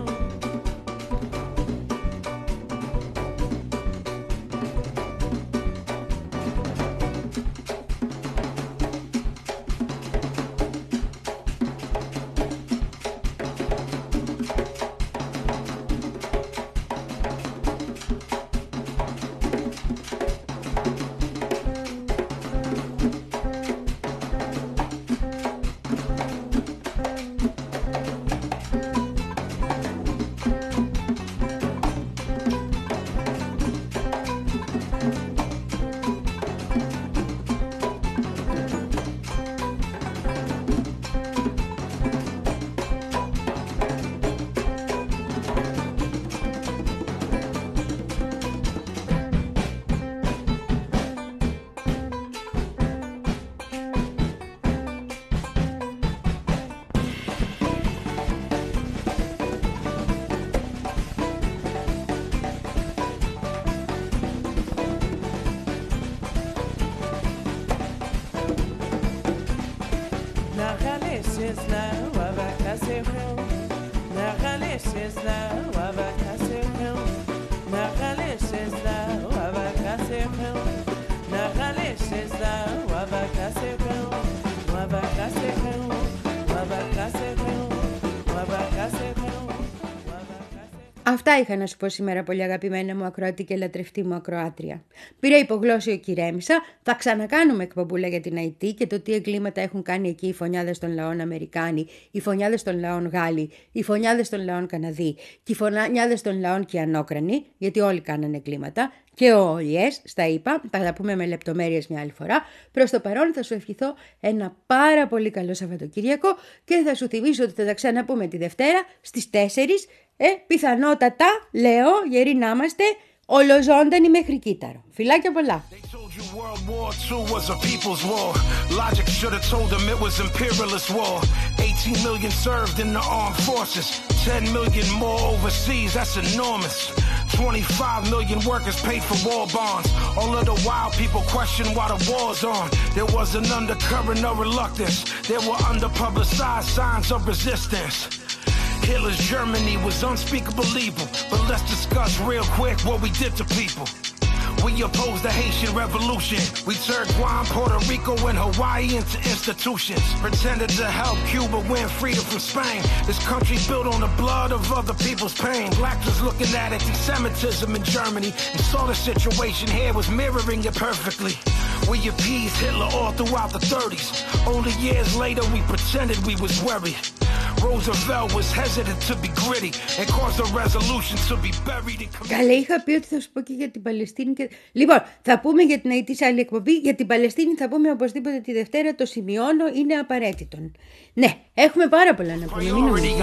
Αυτά είχα να σου πω σήμερα, πολύ αγαπημένα μου ακροατή και λατρευτή μου ακροάτρια. Πήρα υπογλώσσιο και ηρέμησα. Θα ξανακάνουμε εκπομπούλα για την Αϊτή και το τι εγκλήματα έχουν κάνει εκεί οι φωνιάδες των λαών Αμερικάνοι, οι φωνιάδες των λαών Γάλλοι, οι φωνιάδες των λαών Καναδοί και οι φωνιάδες των λαών Κιανόκρανοι, γιατί όλοι κάνανε εγκλήματα. Και ο Ιες, στα είπα, θα τα πούμε με λεπτομέρειες μια άλλη φορά. Προς το παρόν θα σου ευχηθώ ένα πάρα πολύ καλό Σαββατοκύριακο και θα σου θυμίσω ότι θα τα ξαναπούμε τη Δευτέρα στις τέσσερις. Ε, πιθανότατα, λέω, γεροί να είμαστε, ολοζώντανοι μέχρι κύτταρο. Φιλάκια πολλά. World War Two was a people's war. Logic should have told them it was imperialist war. eighteen million served in the armed forces. ten million more overseas, that's enormous. twenty-five million workers paid for war bonds. All of the wild people question why the war's on. There was an undercurrent of reluctance. There were underpublicized signs of resistance. Hitler's Germany was unspeakable evil. But let's discuss real quick what we did to people. We opposed the Haitian Revolution. We turned Guam, Puerto Rico, and Hawaii into institutions. Pretended to help Cuba win freedom from Spain. This country built on the blood of other people's pain. Blacks was looking at anti-Semitism in Germany and saw the situation here was mirroring it perfectly. We appeased Hitler all throughout the thirties. Only years later we pretended we was worried. Roosevelt was hesitant to be gritty and caused a resolution to be buried in... Καλέ, είχα πει ότι θα σου πω και για την Παλαιστίνη και... Λοιπόν, θα πούμε για την Αϊτή σε άλλη εκπομπή. Για την Παλαιστίνη θα πούμε οπωσδήποτε τη Δευτέρα, το σημειώνω, είναι απαραίτητο. Ναι, έχουμε πάρα πολλά να πούμε, μην νομίζεις.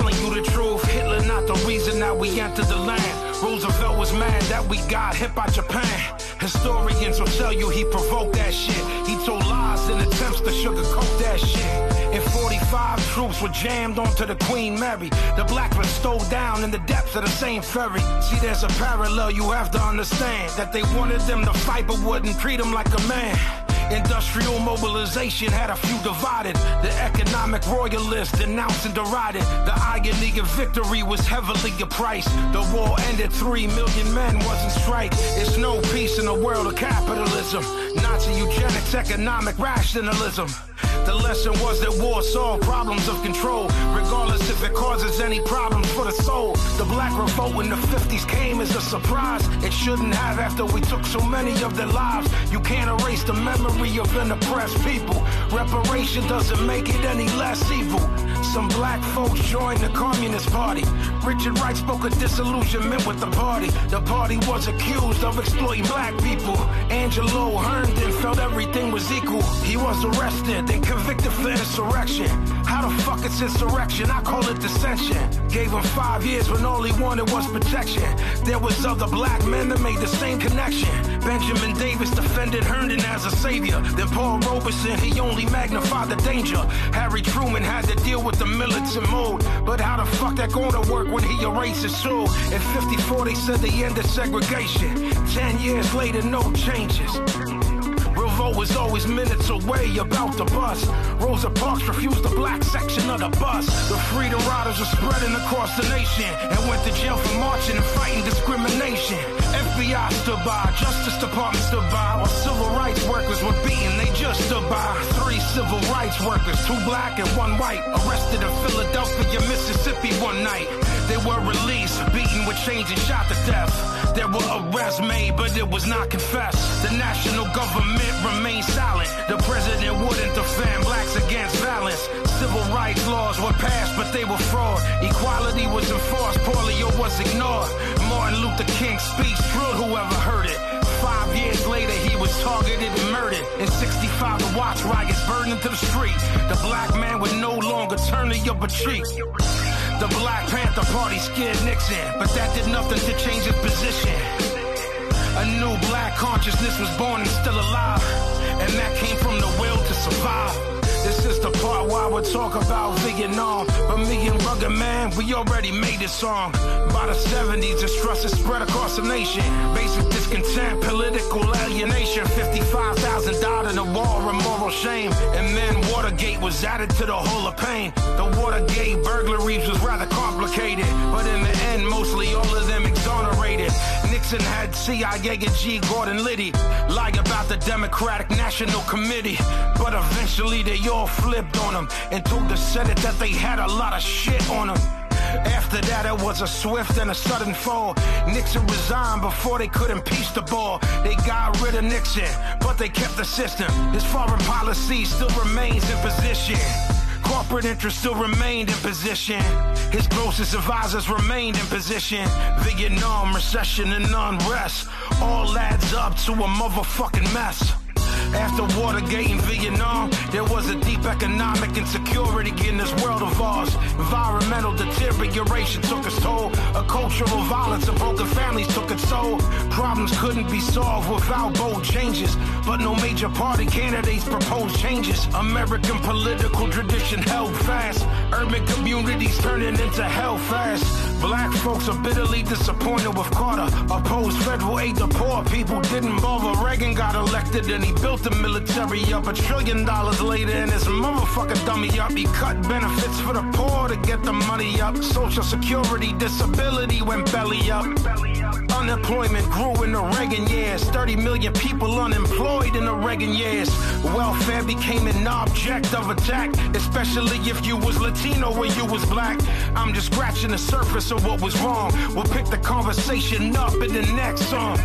Roosevelt was mad that we got hit by Japan. Historians will tell you he provoked that shit. He told lies in attempts to sugarcoat that shit. In forty-five, troops were jammed onto the Queen Mary. The blacks were stowed down in the depths of the same ferry. See, there's a parallel you have to understand. That they wanted them to fight but wouldn't treat them like a man. Industrial mobilization had a few divided. The economic royalists denounced and derided. The irony of victory was heavily priced. The war ended, three million men wasn't strike. It's no peace in the world of capitalism. Nazi eugenics, economic rationalism. The lesson was that war solved problems of control, regardless if it causes any problems for the soul. The black revolt in the fifties came as a surprise. It shouldn't have after we took so many of their lives. You can't erase the memory of an oppressed people. Reparation doesn't make it any less evil. Some black folks joined the Communist Party. Richard Wright spoke of disillusionment with the party. The party was accused of exploiting black people. Angelo Herndon felt everything was equal. He was arrested and convicted for insurrection. How the fuck it's insurrection? I call it dissension. Gave him five years when all he wanted was protection. There was other black men that made the same connection. Benjamin Davis defended Herndon as a savior. Then Paul Robeson, he only magnified the danger. Harry Truman had to deal with the militant mode. But how the fuck that gonna work when he erased his soul? In fifty-four they said they ended segregation. Ten years later, no changes. Revolt was always minutes away about the bus. Rosa Parks refused the black section of the bus. The Freedom Riders were spreading across the nation and went to jail for marching and fighting discrimination. F B I stood by, Justice Department stood by, while civil rights workers were beaten, they just stood by. Three civil rights workers, two black and one white, arrested in Philadelphia, Mississippi one night. They were released, beaten with chains and shot to death. There were arrests made, but it was not confessed. The national government remained silent. The president wouldn't defend blacks against violence. Civil rights laws were passed, but they were fraud. Equality was enforced, polio was ignored. Martin Luther King's speech thrilled whoever heard it. Five years later, he was targeted and murdered. In sixty-five, the watch riots burned into the street. The black man would no longer turn the other cheek. The Black Panther Party scared Nixon, but that did nothing to change his position. A new black consciousness was born and still alive, and that came from the will to survive. This is the part where I would talk about Vietnam, but me and Rugged Man, we already made this song. By the seventies, distrust is spread across the nation. Basic discontent, political alienation. fifty-five thousand died in a war of moral shame. And then Watergate was added to the whole of pain. The Watergate burglaries was rather complicated, but in the end, mostly all of them exonerated. Nixon had C I A and G Gordon Liddy lie about the Democratic National Committee, but eventually they all flipped on him and told the Senate that they had a lot of shit on them. After that, it was a swift and a sudden fall. Nixon resigned before they could impeach the ball. They got rid of Nixon, but they kept the system. His foreign policy still remains in position. Corporate interests still remained in position. His closest advisors remained in position. Vietnam, recession, and unrest all adds up to a motherfucking mess. After Watergate and Vietnam, there was a deep economic insecurity in this world of ours. Environmental deterioration took its toll. A cultural violence and broken families took its toll. Problems couldn't be solved without bold changes, but no major party candidates proposed changes. American political tradition held fast. Urban communities turning into hell fast. Black folks are bitterly disappointed with Carter. Opposed federal aid to poor people, didn't bother. Reagan got elected and he built the military up. A trillion dollars later and his motherfucking dummy up. He cut benefits for the poor to get the money up. Social security disability went belly up. Unemployment grew in the Reagan years. thirty million people unemployed in the Reagan years. Welfare became an object of attack, especially if you was Latino or you was black. I'm just scratching the surface of what was wrong. We'll pick the conversation up in the next song.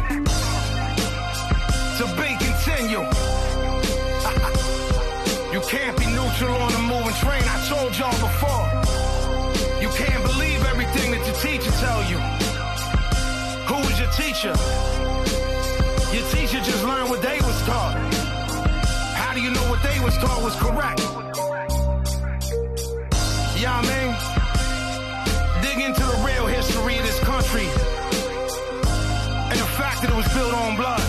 To be continue. You can't be neutral on a moving train. I told y'all before. You can't believe everything that your teacher tell you. Who was your teacher? Your teacher just learned what they was taught. How do you know what they was taught was correct? Yeah, you know what I mean? Dig into the real history of this country and the fact that it was built on blood.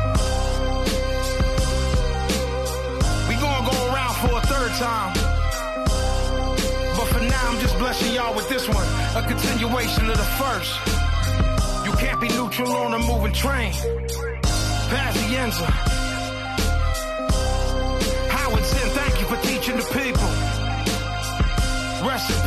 For a third time. But for now, I'm just blessing y'all with this one. A continuation of the first. You can't be neutral on a moving train. Pazienza. Howard Zinn, thank you for teaching the people. Rest in